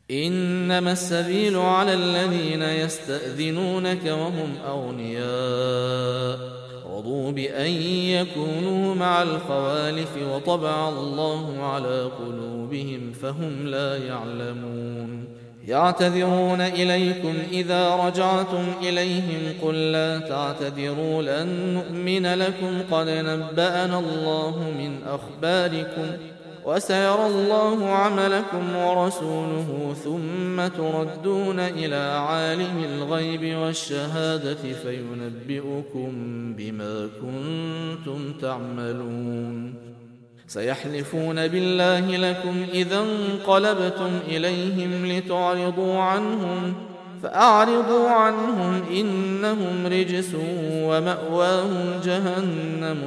إنما السبيل على الذين يستأذنونك وهم أغنياء رضوا بأن يكونوا مع الخوالف وطبع الله على قلوبهم فهم لا يعلمون يعتذرون إليكم إذا رجعتم إليهم قل لا تعتذروا لن نؤمن لكم قد نبأنا الله من أخباركم وسيرى الله عملكم ورسوله ثم تردون إلى عالم الغيب والشهادة فينبئكم بما كنتم تعملون سيحلفون بالله لكم إذا انقلبتم إليهم لتعرضوا عنهم فأعرضوا عنهم إنهم رجس ومأواهم جهنم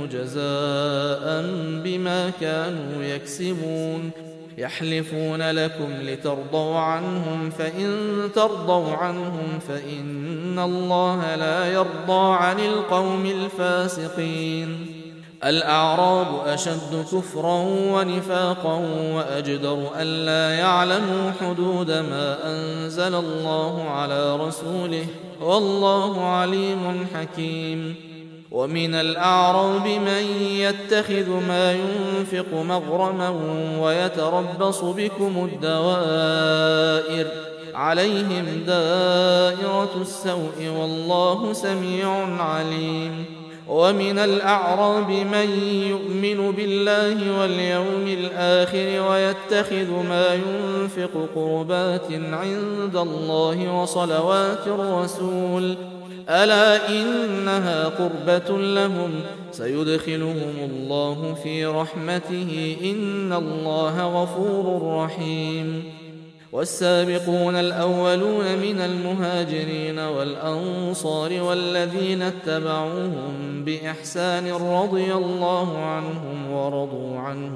جزاء بما كانوا يكسبون يحلفون لكم لترضوا عنهم فإن ترضوا عنهم فإن الله لا يرضى عن القوم الفاسقين الأعراب أشد كفرا ونفاقا وأجدر ألا يعلموا حدود ما أنزل الله على رسوله والله عليم حكيم ومن الأعراب من يتخذ ما ينفق مغرما ويتربص بكم الدوائر عليهم دائرة السوء والله سميع عليم ومن الأعراب من يؤمن بالله واليوم الآخر ويتخذ ما ينفق قربات عند الله وصلوات الرسول ألا إنها قربة لهم سيدخلهم الله في رحمته إن الله غفور رحيم والسابقون الأولون من المهاجرين والأنصار والذين اتبعوهم بإحسان رضي الله عنهم ورضوا عنه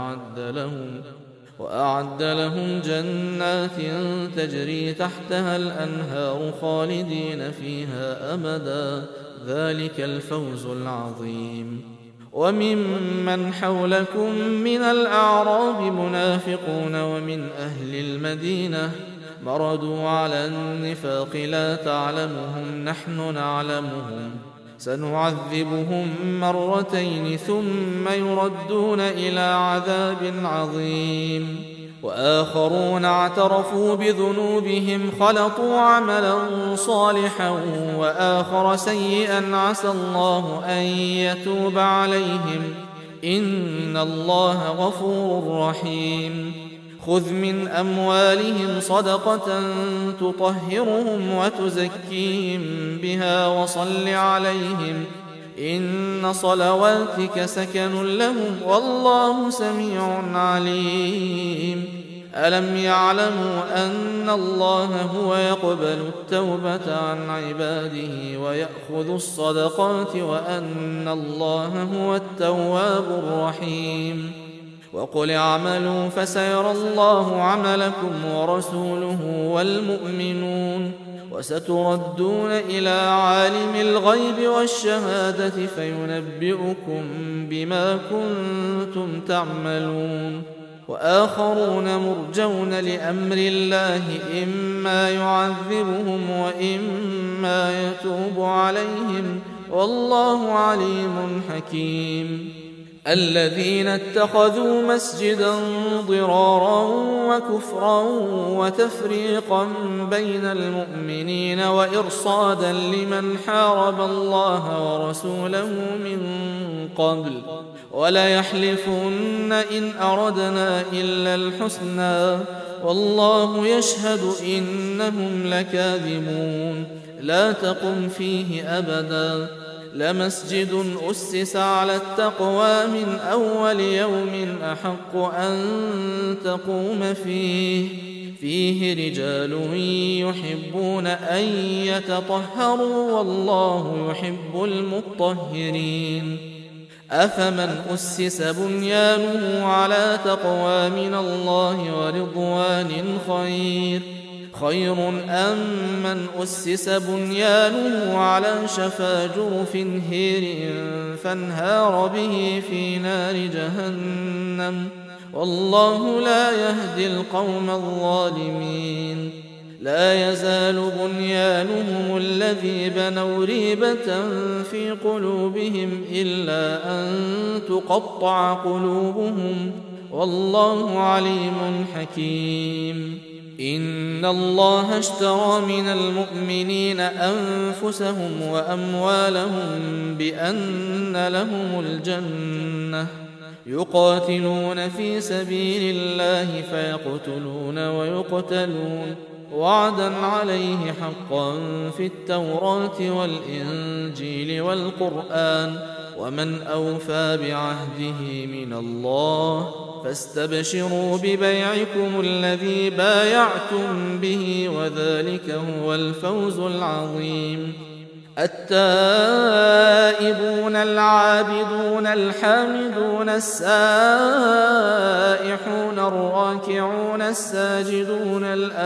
وأعد لهم جنات تجري تحتها الأنهار خالدين فيها أبدا ذلك الفوز العظيم وممن حولكم من الأعراب منافقون ومن أهل المدينة مردوا على النفاق لا تعلمهم نحن نعلمهم سنعذبهم مرتين ثم يردون إلى عذاب عظيم وآخرون اعترفوا بذنوبهم خلطوا عملا صالحا وآخر سيئا عسى الله أن يتوب عليهم إن الله غفور رحيم خذ من أموالهم صدقة تطهرهم وتزكيهم بها وصل عليهم إن صلواتك سكن لهم والله سميع عليم ألم يعلموا أن الله هو يقبل التوبة عن عباده ويأخذ الصدقات وأن الله هو التواب الرحيم وقل اعملوا فسيرى الله عملكم ورسوله والمؤمنون وستردون إلى عالم الغيب والشهادة فينبئكم بما كنتم تعملون وآخرون مرجون لأمر الله إما يعذبهم وإما يتوب عليهم والله عليم حكيم الذين اتخذوا مسجدا ضرارا وكفرا وتفريقا بين المؤمنين وإرصادا لمن حارب الله ورسوله من قبل وليحلفن إن أردنا إلا الحسنى والله يشهد إنهم لكاذبون لا تقم فيه أبدا لمسجد أسس على التقوى من أول يوم أحق أن تقوم فيه رجال يحبون أن يتطهروا والله يحب المطهرين أفمن أسس بنيانه على تقوى من الله ورضوان خير أم من أسس بنيانه على شفا جرف هير فانهار به في نار جهنم والله لا يهدي القوم الظالمين لا يزال بنيانهم الذي بنوا ريبة في قلوبهم إلا أن تقطع قلوبهم والله عليم حكيم إن الله اشترى من المؤمنين أنفسهم وأموالهم بأن لهم الجنة يقاتلون في سبيل الله فيقتلون ويقتلون وعدا عليه حقا في التوراة والإنجيل والقرآن ومن أوفى بعهده من الله فاستبشروا ببيعكم الذي بايعتم به وذلك هو الفوز العظيم التائبون العابدون الحامدون السائحون الراكعون الساجدون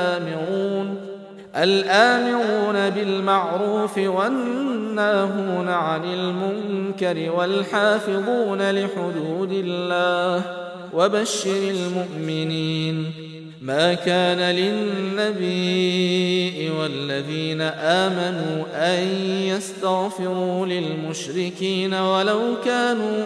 الآمرون بالمعروف والناهون عن المنكر والحافظون لحدود الله وبشر المؤمنين ما كان للنبي والذين آمنوا أن يستغفروا للمشركين ولو كانوا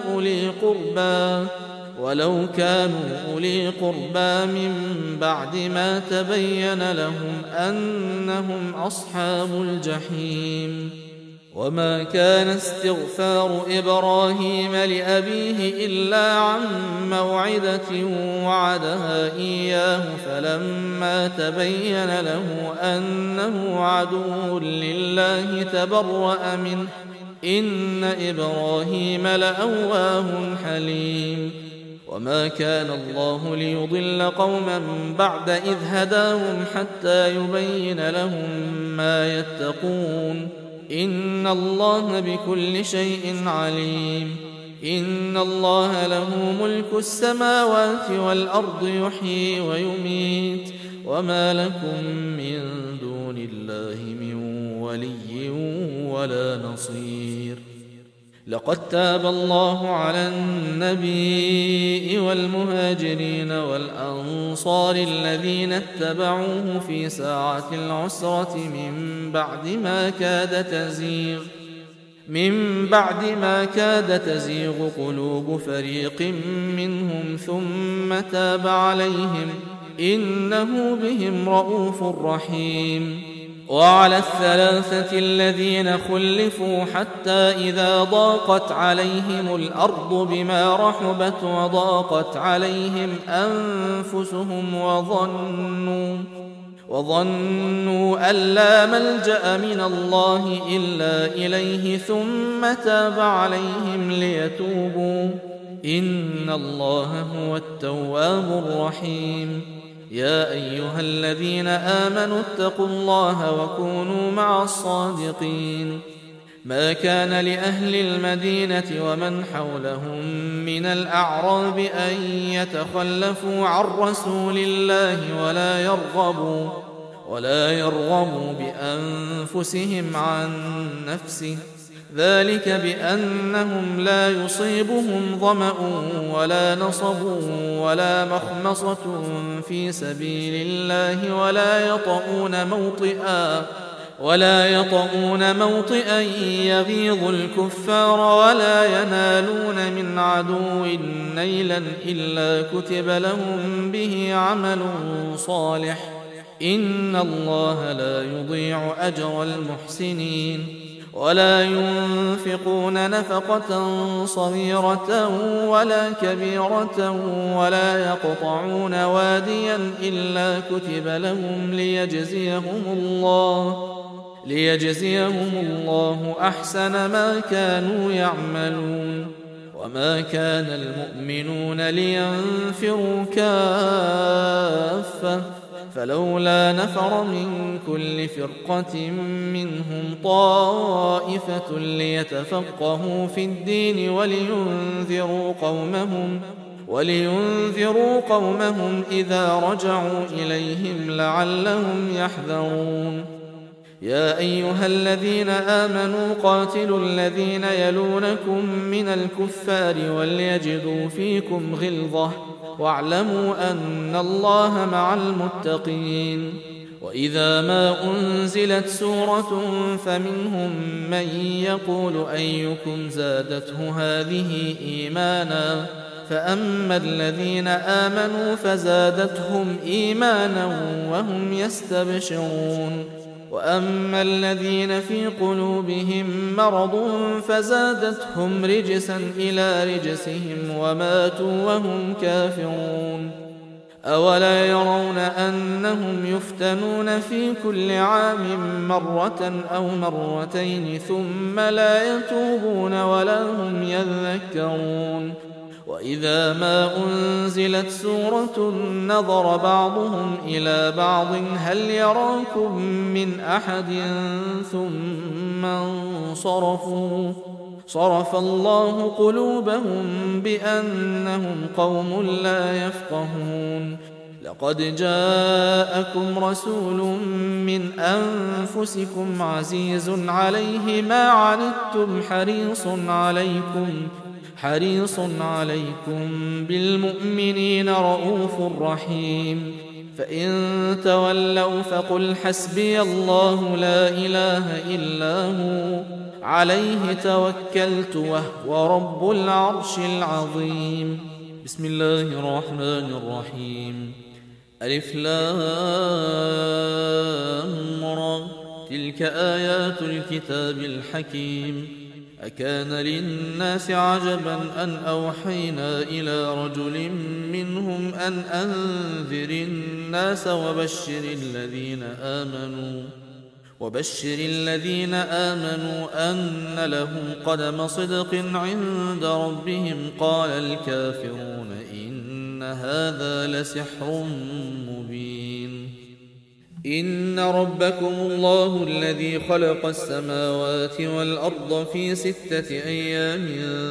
أولي قربى من بعد ما تبين لهم أنهم أصحاب الجحيم وما كان استغفار إبراهيم لأبيه إلا عن موعدة وعدها إياه فلما تبين له أنه عدو لله تبرأ منه إن إبراهيم لأواه حليم وما كان الله ليضل قوما بعد إذ هداهم حتى يبين لهم ما يتقون إن الله بكل شيء عليم إن الله له ملك السماوات والأرض يحيي ويميت وما لكم من دون الله من ولي ولا نصير لقد تاب الله على النبي والمهاجرين والأنصار الذين اتبعوه في ساعة العسرة من بعد ما كاد تزيغ قلوب فريق منهم ثم تاب عليهم إنه بهم رؤوف رحيم وعلى الثلاثة الذين خلفوا حتى إذا ضاقت عليهم الأرض بما رحبت وضاقت عليهم أنفسهم وظنوا أن لا ملجأ من الله إلا إليه ثم تاب عليهم ليتوبوا إن الله هو التواب الرحيم يا أيها الذين آمنوا اتقوا الله وكونوا مع الصادقين ما كان لأهل المدينة ومن حولهم من الأعراب أن يتخلفوا عن رسول الله ولا يرغبوا بأنفسهم عن نفسه ذلك بأنهم لا يصيبهم ظمأ ولا نصب ولا مخمصة في سبيل الله ولا يطؤون موطئا يغيظ الكفار ولا ينالون من عدو نيلا إلا كتب لهم به عمل صالح إن الله لا يضيع أجر المحسنين ولا ينفقون نفقة صغيرة ولا كبيرة ولا يقطعون واديا إلا كتب لهم ليجزيهم الله أحسن ما كانوا يعملون وما كان المؤمنون لينفروا كافة فلولا نفر من كل فرقة منهم طائفة ليتفقهوا في الدين ولينذروا قومهم إذا رجعوا إليهم لعلهم يحذرون يا أيها الذين آمنوا قاتلوا الذين يلونكم من الكفار وليجدوا فيكم غلظة واعلموا أن الله مع المتقين. وإذا ما أنزلت سورة فمنهم من يقول أيكم زادته هذه إيمانا فأما الذين آمنوا فزادتهم إيمانا وهم يستبشرون وأما الذين في قلوبهم مرض فزادتهم رجسا إلى رجسهم وماتوا وهم كافرون. أولا يرون أنهم يفتنون في كل عام مرة أو مرتين ثم لا يتوبون ولا هم يذكرون. وإذا ما أنزلت سورة نظر بعضهم إلى بعض هل يراكم من أحد ثم انصرفوا صرف الله قلوبهم بأنهم قوم لا يفقهون. لقد جاءكم رسول من أنفسكم عزيز عليه ما عنتم حريص عليكم بالمؤمنين رؤوف رحيم. فإن تولوا فقل حسبي الله لا إله إلا هو عليه توكلت وهو رب العرش العظيم. بسم الله الرحمن الرحيم. ألف لام را تلك آيات الكتاب الحكيم. أكان للناس عجبا أن أوحينا إلى رجل منهم أن أنذر الناس وبشر الذين آمنوا أن لهم قدم صدق عند ربهم. قال الكافرون إن هذا لسحر مبين. إن ربكم الله الذي خلق السماوات والأرض في 6 أيام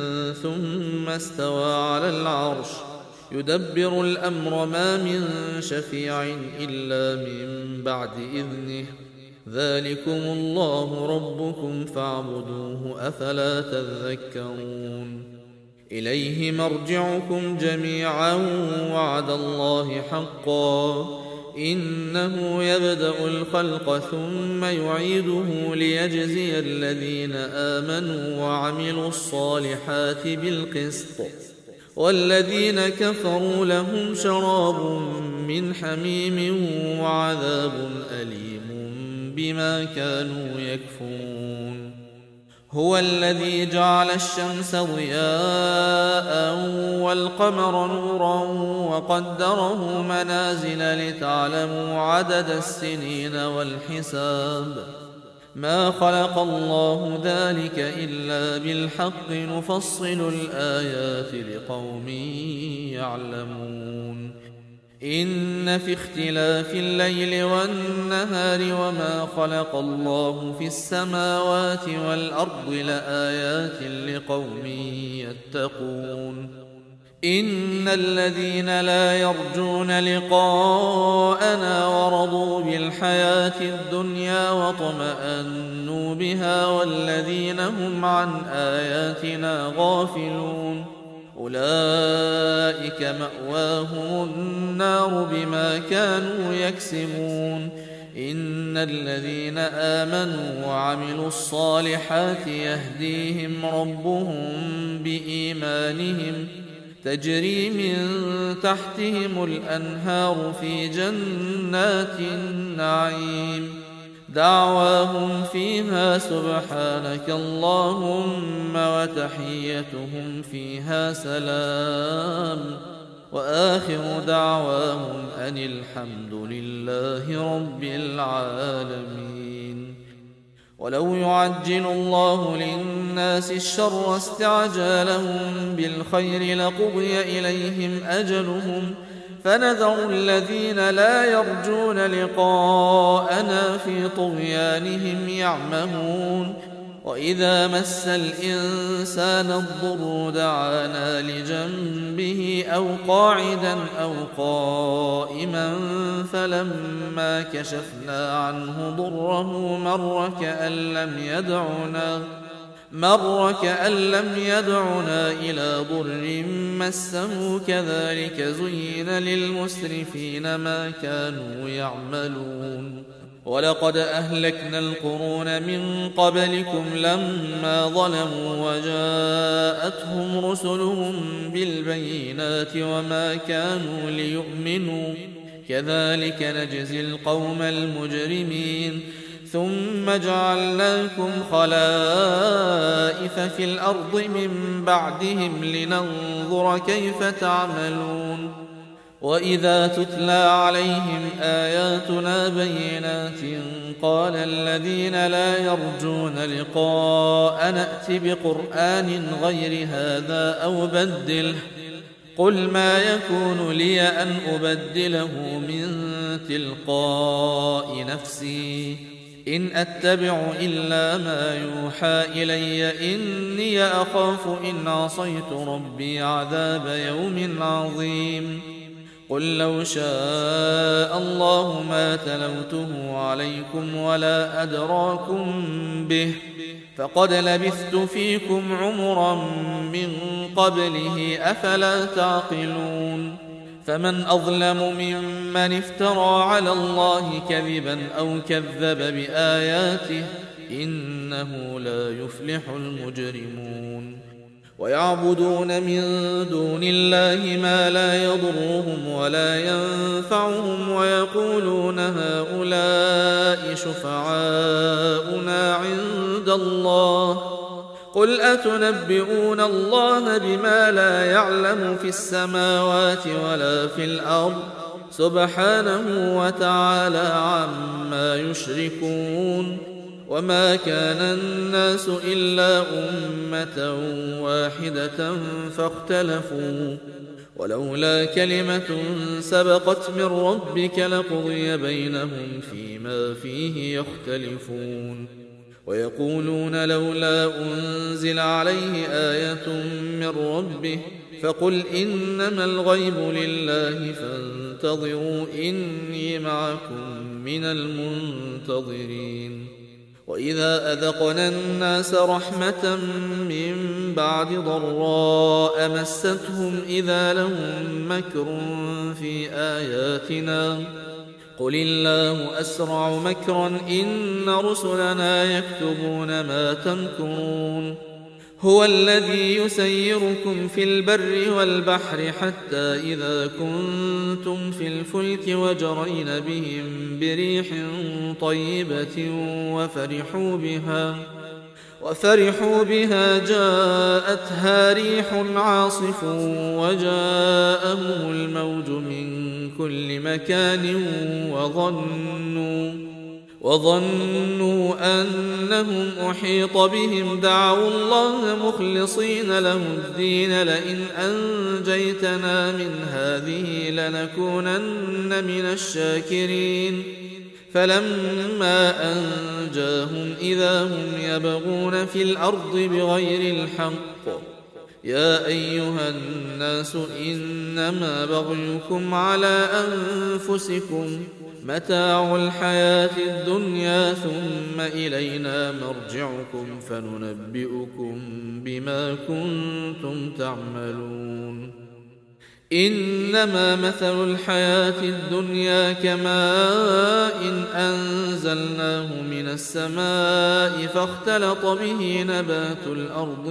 ثم استوى على العرش يدبر الأمر ما من شفيع إلا من بعد إذنه ذلكم الله ربكم فاعبدوه أفلا تذكرون. إليه مرجعكم جميعا وعد الله حقا إنه يبدأ الخلق ثم يعيده ليجزي الذين آمنوا وعملوا الصالحات بالقسط والذين كفروا لهم شراب من حميم وعذاب أليم بما كانوا يكفرون. هو الذي جعل الشمس ضياء والقمر نورا وقدره منازل لتعلموا عدد السنين والحساب ما خلق الله ذلك إلا بالحق نفصل الآيات لقوم يعلمون. إن في اختلاف الليل والنهار وما خلق الله في السماوات والأرض لآيات لقوم يتقون. إن الذين لا يرجون لقاءنا ورضوا بالحياة الدنيا واطمأنوا بها والذين هم عن آياتنا غافلون أولئك مأواهم النار بما كانوا يكسبون. إن الذين آمنوا وعملوا الصالحات يهديهم ربهم بإيمانهم تجري من تحتهم الأنهار في جنات النعيم دعواهم فيها سبحانك اللهم وتحيتهم فيها سلام وآخر دعواهم أن الحمد لله رب العالمين. ولو يعجل الله للناس الشر استعجالهم بالخير لقضي إليهم أجلهم فنذر الذين لا يرجون لقاءنا في طغيانهم يعمهون. وإذا مس الإنسان الضر دعانا لجنبه أو قاعدا أو قائما فلما كشفنا عنه ضره مر كأن لم يدعنا إلى ضر مسه كذلك زين للمسرفين ما كانوا يعملون ولقد أهلكنا القرون من قبلكم لما ظلموا وجاءتهم رسلهم بالبينات وما كانوا ليؤمنوا كذلك نجزي القوم المجرمين ثم جعلناكم خلائف في الأرض من بعدهم لننظر كيف تعملون وإذا تتلى عليهم آياتنا بينات قال الذين لا يرجون لقاء نأت بقرآن غير هذا أو بدله قل ما يكون لي أن أبدله من تلقاء نفسي إن أتبع إلا ما يوحى إلي إني أخاف إن عصيت ربي عذاب يوم عظيم قل لو شاء الله ما تلوته عليكم ولا أدراكم به فقد لبثت فيكم عمرا من قبله أفلا تعقلون فمن أظلم ممن افترى على الله كذبا أو كذب بآياته إنه لا يفلح المجرمون ويعبدون من دون الله ما لا يضرهم ولا ينفعهم ويقولون هؤلاء شفعاؤنا عند الله قل أتنبئون الله بما لا يعلم في السماوات ولا في الأرض سبحانه وتعالى عما يشركون وما كان الناس إلا أمة واحدة فاختلفوا ولولا كلمة سبقت من ربك لقضي بينهم فيما فيه يختلفون ويقولون لولا أنزل عليه آية من ربه فقل إنما الغيب لله فانتظروا إني معكم من المنتظرين وإذا أذقنا الناس رحمة من بعد ضراء مستهم إذا لهم مكر في آياتنا قل الله أسرع مكرا إن رسلنا يكتبون ما تمكرون هو الذي يسيركم في البر والبحر حتى إذا كنتم في الفلك وجرين بهم بريح طيبة وفرحوا بها جاءتها ريح عاصف وجاءهم الموج من كل مكان وظنوا أنهم أحيط بهم دعوا الله مخلصين له الدين لئن أنجيتنا من هذه لنكونن من الشاكرين فلما أنجاهم إذا هم يبغون في الأرض بغير الحق يا أيها الناس إنما بغيكم على أنفسكم متاع الحياة الدنيا ثم إلينا مرجعكم فننبئكم بما كنتم تعملون إنما مثل الحياة الدنيا كماء أنزلناه من السماء فاختلط به نبات الأرض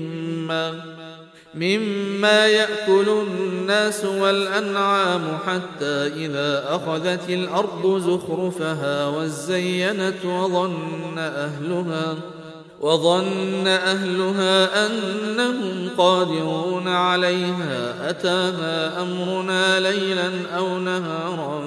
مما يأكل الناس والأنعام حتى إذا أخذت الأرض زخرفها وزينت وظن أهلها أنهم قادرون عليها أتاها أمرنا ليلا أو نهارا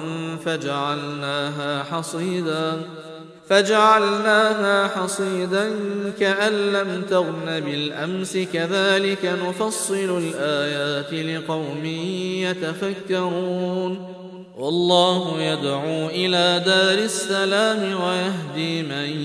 فجعلناها حصيدا كأن لم تغن بالأمس كذلك نفصل الآيات لقوم يتفكرون والله يدعو إلى دار السلام ويهدي من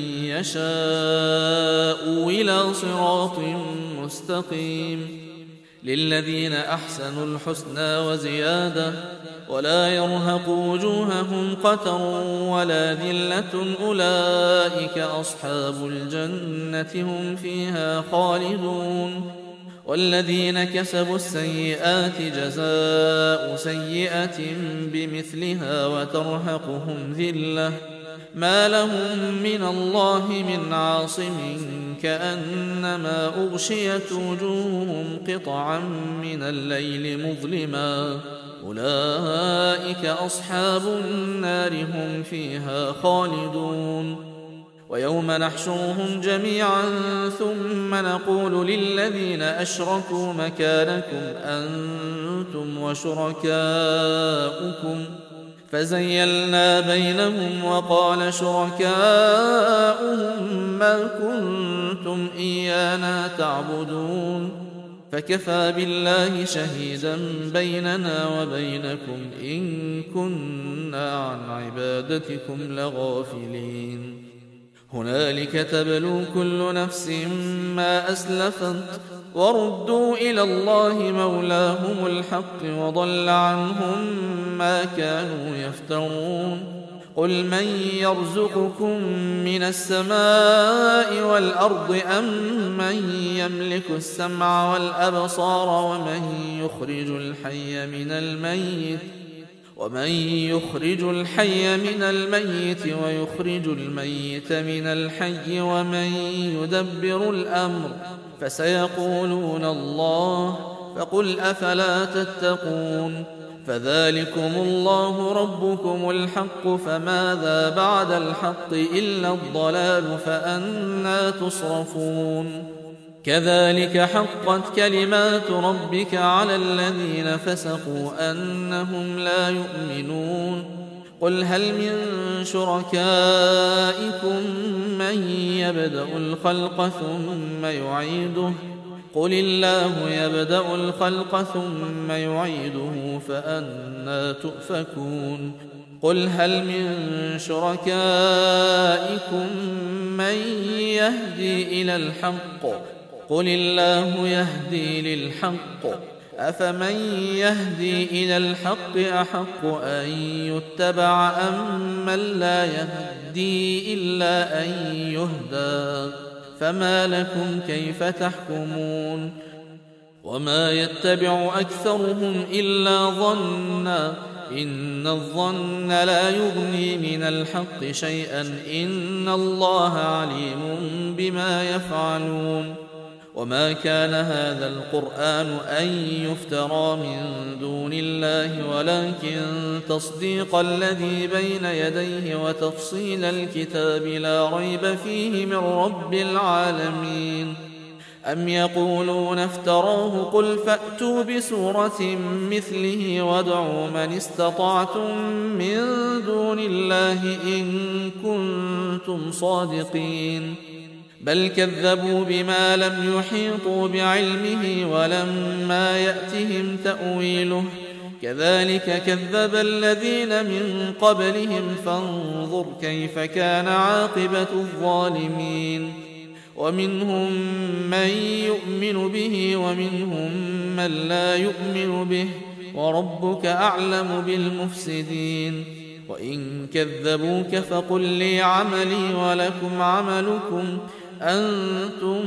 يشاء إلى صراط مستقيم. للذين أحسنوا الحسنى وزيادة ولا يرهق وجوههم قتر ولا ذلة أولئك أصحاب الجنة هم فيها خالدون. والذين كسبوا السيئات جزاء سيئة بمثلها وترهقهم ذلة ما لهم من الله من عاصم كأنما أغشيت وجوههم قطعا من الليل مظلما أولئك أصحاب النار هم فيها خالدون. ويوم نحشرهم جميعا ثم نقول للذين أشركوا مكانكم أنتم وشركاؤكم فزيلنا بينهم وقال شركاؤهم ما كنتم إيانا تعبدون فكفى بالله شهيدا بيننا وبينكم إن كنا عن عبادتكم لغافلين. هنالك تبلو كل نفس ما أسلفت وردوا إلى الله مولاهم الحق وضل عنهم ما كانوا يفترون. قل من يرزقكم من السماء والأرض أم من يملك السمع والأبصار ومن يخرج الحي من الميت ويخرج الميت من الحي ومن يدبر الأمر فسيقولون الله فقل أفلا تتقون. فذلكم الله ربكم الحق فماذا بعد الحق إلا الضلال فأنى تصرفون. كذلك حقت كلمات ربك على الذين فسقوا أنهم لا يؤمنون. قل هل من شركائكم من يبدأ الخلق ثم يعيده قل الله يبدأ الخلق ثم يعيده فأنى تؤفكون. قل هل من شركائكم من يهدي إلى الحق قل الله يهدي للحق أفمن يهدي إلى الحق أحق أن يتبع أم من لا يهدي إلا أن يهدى فما لكم كيف تحكمون. وما يتبع أكثرهم إلا ظنا إن الظن لا يغني من الحق شيئا إن الله عليم بما يفعلون. وما كان هذا القرآن أن يفترى من دون الله ولكن تصديق الذي بين يديه وتفصيل الكتاب لا ريب فيه من رب العالمين. أم يقولون افتراه قل فأتوا بسورة مثله وادعوا من استطعتم من دون الله إن كنتم صادقين. بل كذبوا بما لم يحيطوا بعلمه ولما يأتهم تأويله كذلك كذب الذين من قبلهم فانظر كيف كان عاقبة الظالمين. ومنهم من يؤمن به ومنهم من لا يؤمن به وربك أعلم بالمفسدين. وإن كذبوك فقل لي عملي ولكم عملكم أنتم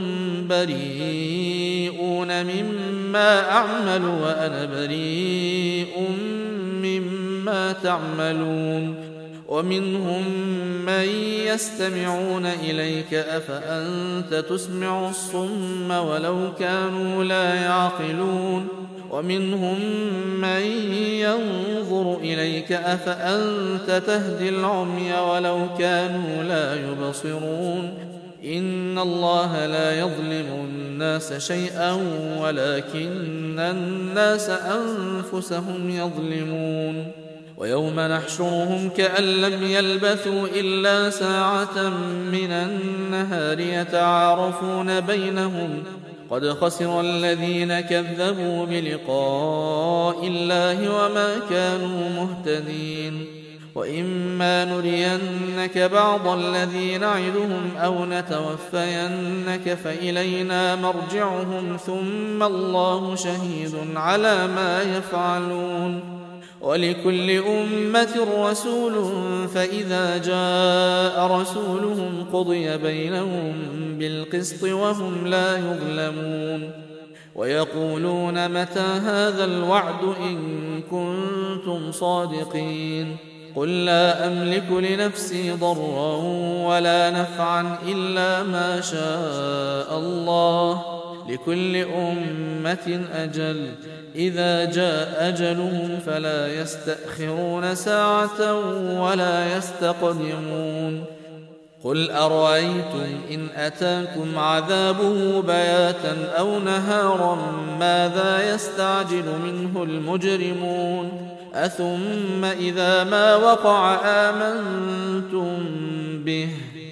بريئون مما أعمل وأنا بريء مما تعملون. ومنهم من يستمعون إليك أفأنت تسمع الصم ولو كانوا لا يعقلون. ومنهم من ينظر إليك أفأنت تهدي العمي ولو كانوا لا يبصرون. إن الله لا يظلم الناس شيئا ولكن الناس أنفسهم يظلمون. ويوم نحشرهم كأن لم يلبثوا إلا ساعة من النهار يتعارفون بينهم قد خسر الذين كذبوا بلقاء الله وما كانوا مهتدين وإما نرينك بعض الذي نعدهم أو نتوفينك فإلينا مرجعهم ثم الله شهيد على ما يفعلون ولكل أمة رسول فإذا جاء رسولهم قضي بينهم بالقسط وهم لا يظلمون ويقولون متى هذا الوعد إن كنتم صادقين قل لا أملك لنفسي ضرا ولا نفعا إلا ما شاء الله لكل أمة أجل إذا جاء أجلهم فلا يستأخرون ساعة ولا يستقدمون قل أرأيتم إن أتاكم عذابه بياتا أو نهارا ماذا يستعجل منه المجرمون أثم إذا ما وقع آمنتم به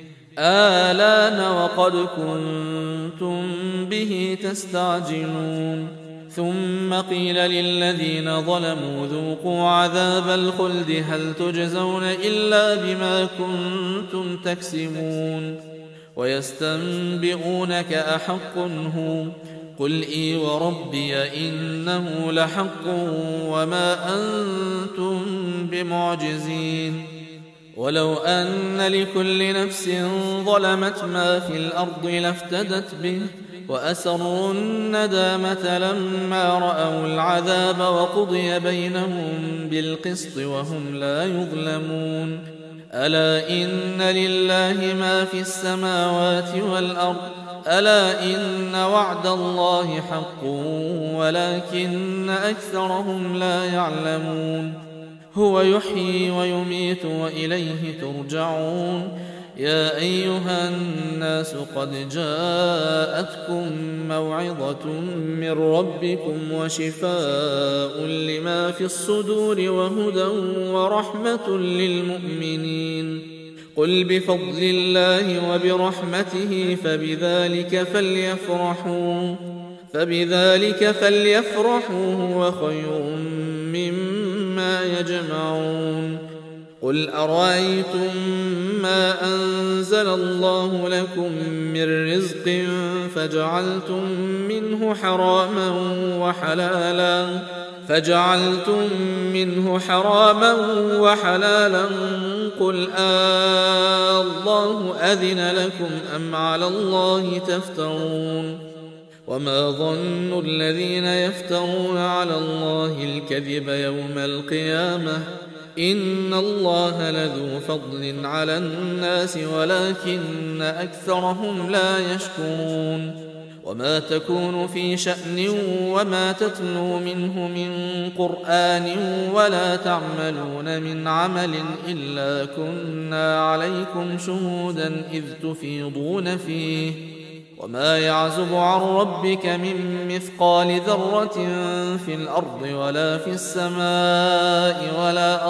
آلان وقد كنتم به تستعجلون ثم قيل للذين ظلموا ذوقوا عذاب الخلد هل تجزون إلا بما كنتم تكسبون ويستنبئونك أحق هو قل إي وربي إنه لحق وما أنتم بمعجزين ولو أن لكل نفس ظلمت ما في الأرض لافتدت به وأسروا الندامة لما رأوا العذاب وقضي بينهم بالقسط وهم لا يظلمون ألا إن لله ما في السماوات والأرض ألا إن وعد الله حق ولكن أكثرهم لا يعلمون هو يحيي ويميت وإليه ترجعون يا أيها الناس قد جاءتكم موعظة من ربكم وشفاء لما في الصدور وهدى ورحمة للمؤمنين قل بفضل الله وبرحمته فبذلك فليفرحوا هو خير مما يجمعون قل أرأيتم ما أنزل الله لكم من رزق فجعلتم منه حراما وحلالا قل الله أذن لكم أم على الله تفترون وما ظن الذين يفترون على الله الكذب يوم القيامة إن الله لذو فضل على الناس ولكن أكثرهم لا يشكرون وما تكون في شأن وما تتلو منه من قرآن ولا تعملون من عمل إلا كنا عليكم شهودا إذ تفيضون فيه وما يعزب عن ربك من مثقال ذرة في الأرض ولا في السماء ولا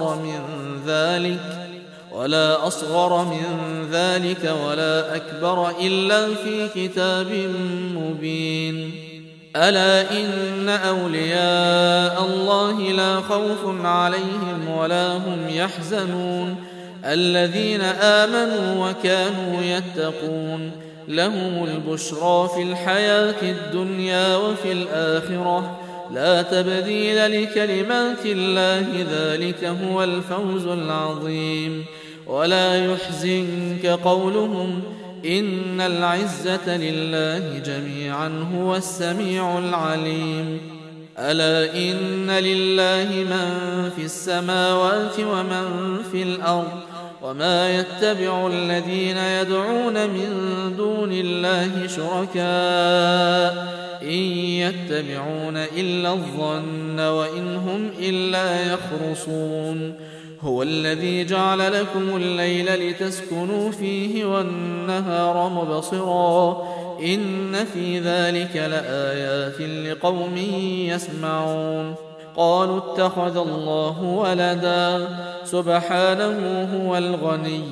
أصغر من ذلك ولا أكبر إلا في كتاب مبين ألا إن أولياء الله لا خوف عليهم ولا هم يحزنون الذين آمنوا وكانوا يتقون لهم البشرى في الحياة الدنيا وفي الآخرة لا تبديل لكلمات الله ذلك هو الفوز العظيم ولا يحزنك قولهم إن العزة لله جميعا هو السميع العليم ألا إن لله من في السماوات ومن في الأرض وما يتبع الذين يدعون من دون الله شركاء إن يتبعون إلا الظن وإن هم إلا يخرصون هو الذي جعل لكم الليل لتسكنوا فيه والنهار مبصرا إن في ذلك لآيات لقوم يسمعون قالوا اتخذ الله ولدا سبحانه هو الغني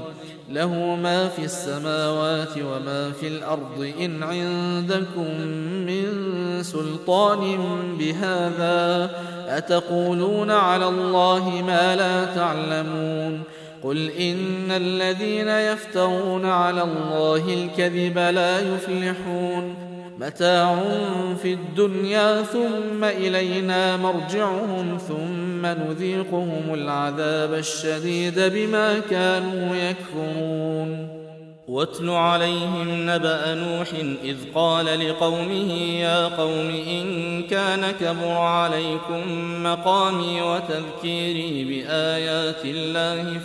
له ما في السماوات وما في الأرض إن عندكم من سلطان بهذا أتقولون على الله ما لا تعلمون قل إن الذين يفترون على الله الكذب لا يفلحون متاع في الدنيا ثم إلينا مرجعهم ثم نذيقهم العذاب الشديد بما كانوا يكفرون واتل عليهم نبأ نوح إذ قال لقومه يا قوم إن كان كبر عليكم مقامي وتذكيري بآيات الله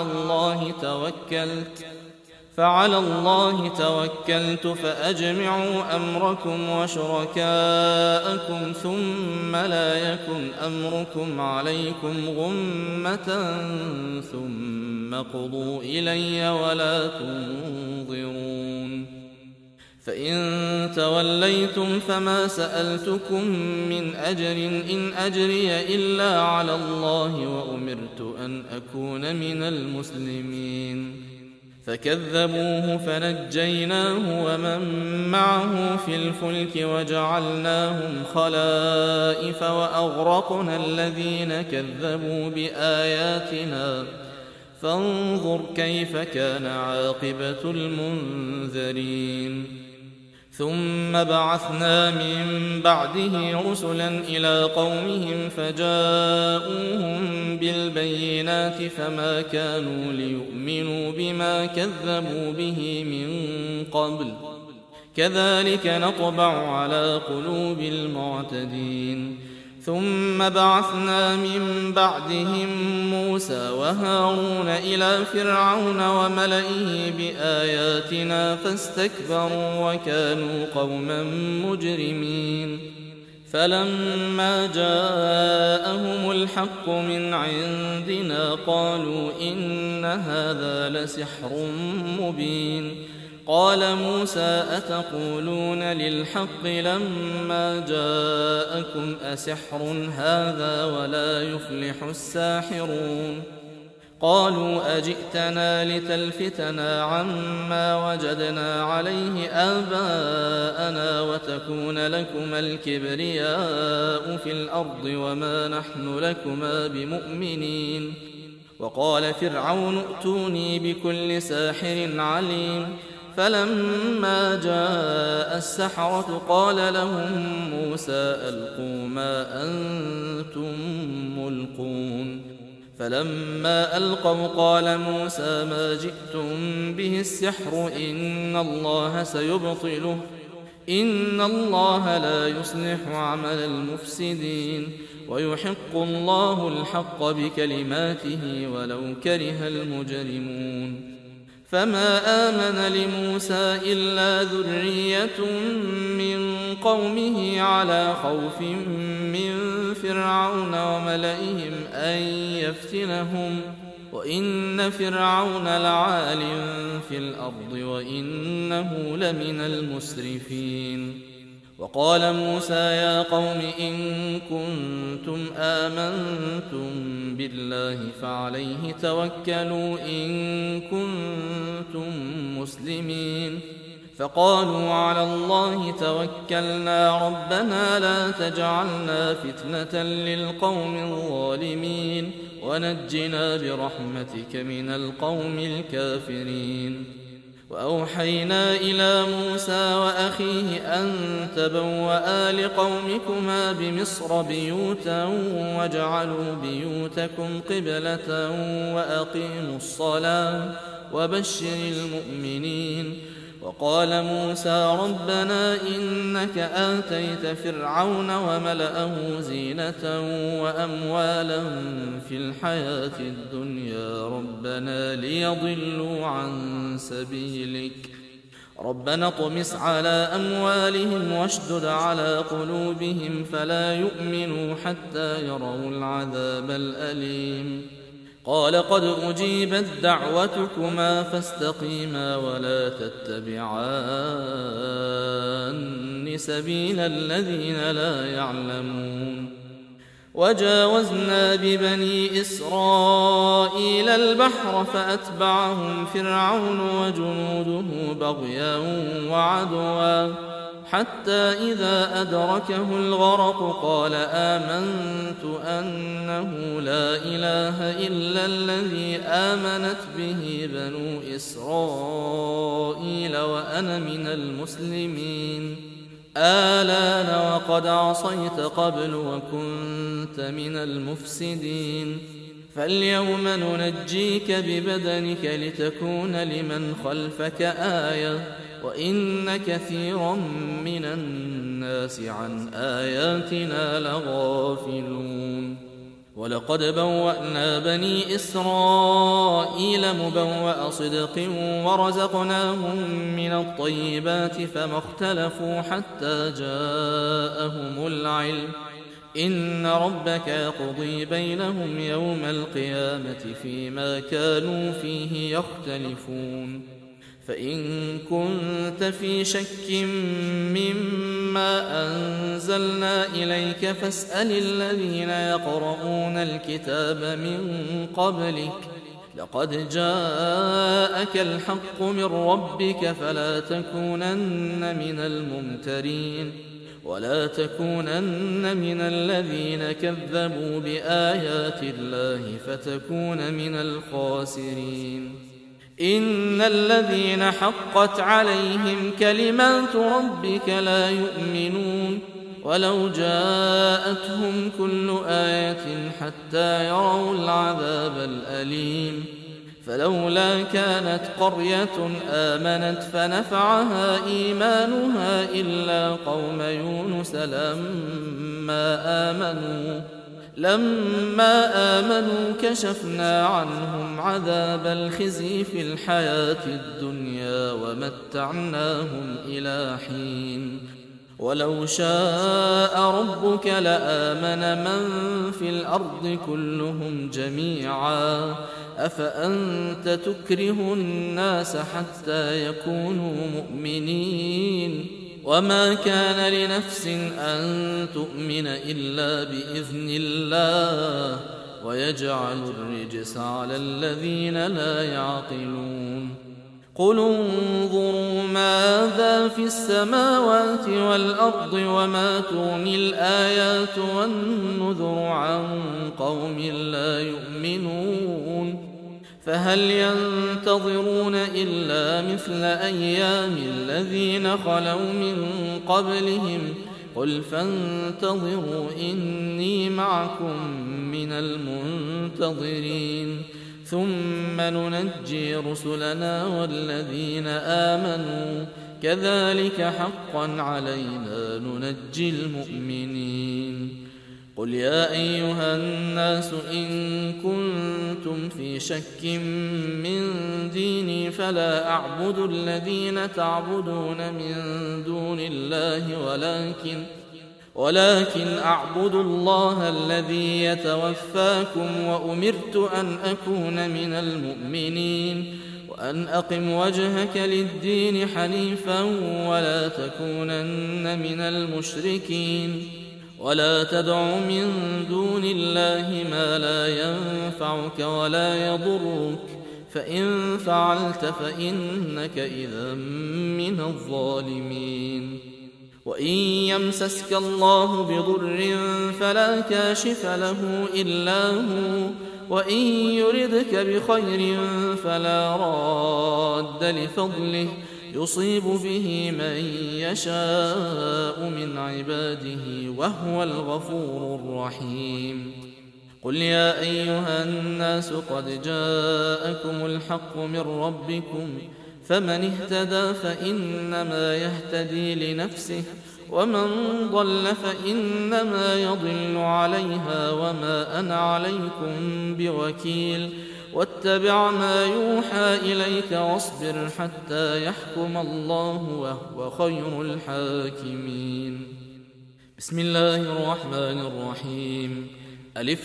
فعلى الله توكلت فأجمعوا أمركم وشركاءكم ثم لا يكن أمركم عليكم غمة ثم قضوا إلي ولا تنظرون فإن توليتم فما سألتكم من أجر إن أجري إلا على الله وأمرت أن أكون من المسلمين فكذبوه فنجيناه ومن معه في الفلك وجعلناهم خلائف وأغرقنا الذين كذبوا بآياتنا فانظر كيف كان عاقبة المنذرين ثم بعثنا من بعده رسلا إلى قومهم فجاءوهم بالبينات فما كانوا ليؤمنوا بما كذبوا به من قبل كذلك نطبع على قلوب المعتدين ثم بعثنا من بعدهم موسى وهارون إلى فرعون وملئه بآياتنا فاستكبروا وكانوا قوما مجرمين فلما جاءهم الحق من عندنا قالوا إن هذا لسحر مبين قال موسى أتقولون للحق لما جاءكم أسحر هذا ولا يفلح الساحرون قالوا أجئتنا لتلفتنا عما وجدنا عليه آباءنا وتكون لكما الكبرياء في الأرض وما نحن لكما بمؤمنين وقال فرعون ائتوني بكل ساحر عليم فلما جاء السحرة قال لهم موسى ألقوا ما أنتم ملقون فلما ألقوا قال موسى ما جئتم به السحر إن الله سيبطله إن الله لا يصلح عمل المفسدين ويحق الله الحق بكلماته ولو كره المجرمون فما آمن لموسى إلا ذرية من قومه على خوف من فرعون وملئهم أن يفتنهم وإن فرعون لعال في الأرض وإنه لمن المسرفين وقال موسى يا قوم إن كنتم آمنتم بالله فعليه توكلوا إن كنتم مسلمين فقالوا على الله توكلنا ربنا لا تجعلنا فتنة للقوم الظالمين ونجنا برحمتك من القوم الكافرين وأوحينا إلى موسى وأخيه أن تبوأ لقومكما بمصر بيوتا واجعلوا بيوتكم قبلة وأقيموا الصلاة وبشر المؤمنين وقال موسى ربنا إنك آتيت فرعون وملأه زينة وأموالا في الحياة الدنيا ربنا ليضلوا عن سبيلك ربنا اطمس على أموالهم واشدد على قلوبهم فلا يؤمنوا حتى يروا العذاب الأليم قال قد أجيبت دعوتكما فاستقيما ولا تتبعان سبيل الذين لا يعلمون وجاوزنا ببني إسرائيل البحر فأتبعهم فرعون وجنوده بغيا وعدوا حتى إذا أدركه الغرق قال آمنت أنه لا إله إلا الذي آمنت به بنو إسرائيل وأنا من المسلمين آلان وقد عصيت قبل وكنت من المفسدين فاليوم ننجيك ببدنك لتكون لمن خلفك آية وإن كثيرا من الناس عن آياتنا لغافلون ولقد بوأنا بني إسرائيل مبوأ صدق ورزقناهم من الطيبات فما اختلفوا حتى جاءهم العلم إن ربك يقضي بينهم يوم القيامة فيما كانوا فيه يختلفون فإن كنت في شك مما أنزلنا إليك فاسأل الذين يقرؤون الكتاب من قبلك لقد جاءك الحق من ربك فلا تكونن من الممترين ولا تكونن من الذين كذبوا بآيات الله فتكون من الخاسرين إن الذين حقت عليهم كلمات ربك لا يؤمنون ولو جاءتهم كل آية حتى يروا العذاب الأليم فلولا كانت قرية آمنت فنفعها إيمانها إلا قوم يونس لما آمنوا كشفنا عنهم عذاب الخزي في الحياة الدنيا ومتعناهم إلى حين ولو شاء ربك لآمن من في الأرض كلهم جميعا أفأنت تكره الناس حتى يكونوا مؤمنين وما كان لنفس أن تؤمن إلا بإذن الله ويجعل الرجس على الذين لا يعقلون قل انظروا ماذا في السماوات والأرض وما تغني الآيات والنذر عن قوم لا يؤمنون فهل ينتظرون إلا مثل أيام الذين خلوا من قبلهم قل فانتظروا إني معكم من المنتظرين ثم ننجي رسلنا والذين آمنوا كذلك حقا علينا ننجي المؤمنين قل يا أيها الناس إن كنتم في شك من ديني فلا أعبد الذين تعبدون من دون الله ولكن أعبد الله الذي يتوفاكم وأمرت أن أكون من المؤمنين وأن أقم وجهك للدين حنيفا ولا تكونن من المشركين ولا تدع من دون الله ما لا ينفعك ولا يضرك فإن فعلت فإنك إذا من الظالمين وإن يمسسك الله بضر فلا كاشف له إلا هو وإن يردك بخير فلا راد لفضله يصيب به من يشاء من عباده وهو الغفور الرحيم قل يا أيها الناس قد جاءكم الحق من ربكم فمن اهتدى فإنما يهتدي لنفسه ومن ضل فإنما يضل عليها وما أنا عليكم بوكيل واتبع ما يوحى إليك واصبر حتى يحكم الله وهو خير الحاكمين بسم الله الرحمن الرحيم ألف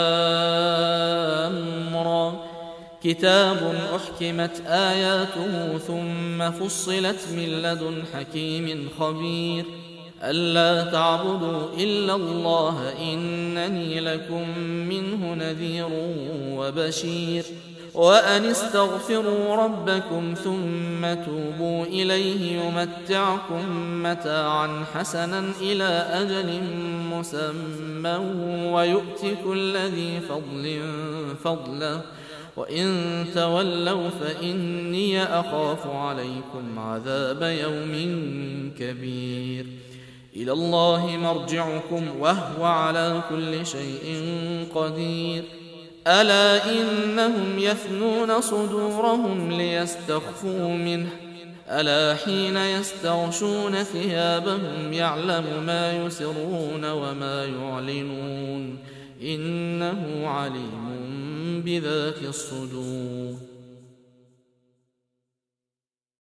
لام را كتاب أحكمت آياته ثم فصلت من لدن حكيم خبير ألا تعبدوا إلا الله إنني لكم منه نذير وبشير وأن استغفروا ربكم ثم توبوا إليه يمتعكم متاعا حسنا إلى أجل مسمى ويؤت كل ذي فضل فضله وإن تولوا فإني أخاف عليكم عذاب يوم كبير إلى الله مرجعكم وهو على كل شيء قدير ألا إنهم يثنون صدورهم ليستخفوا منه ألا حين يستغشون ثيابهم يعلم ما يسرون وما يعلنون إنه عليم بذات الصدور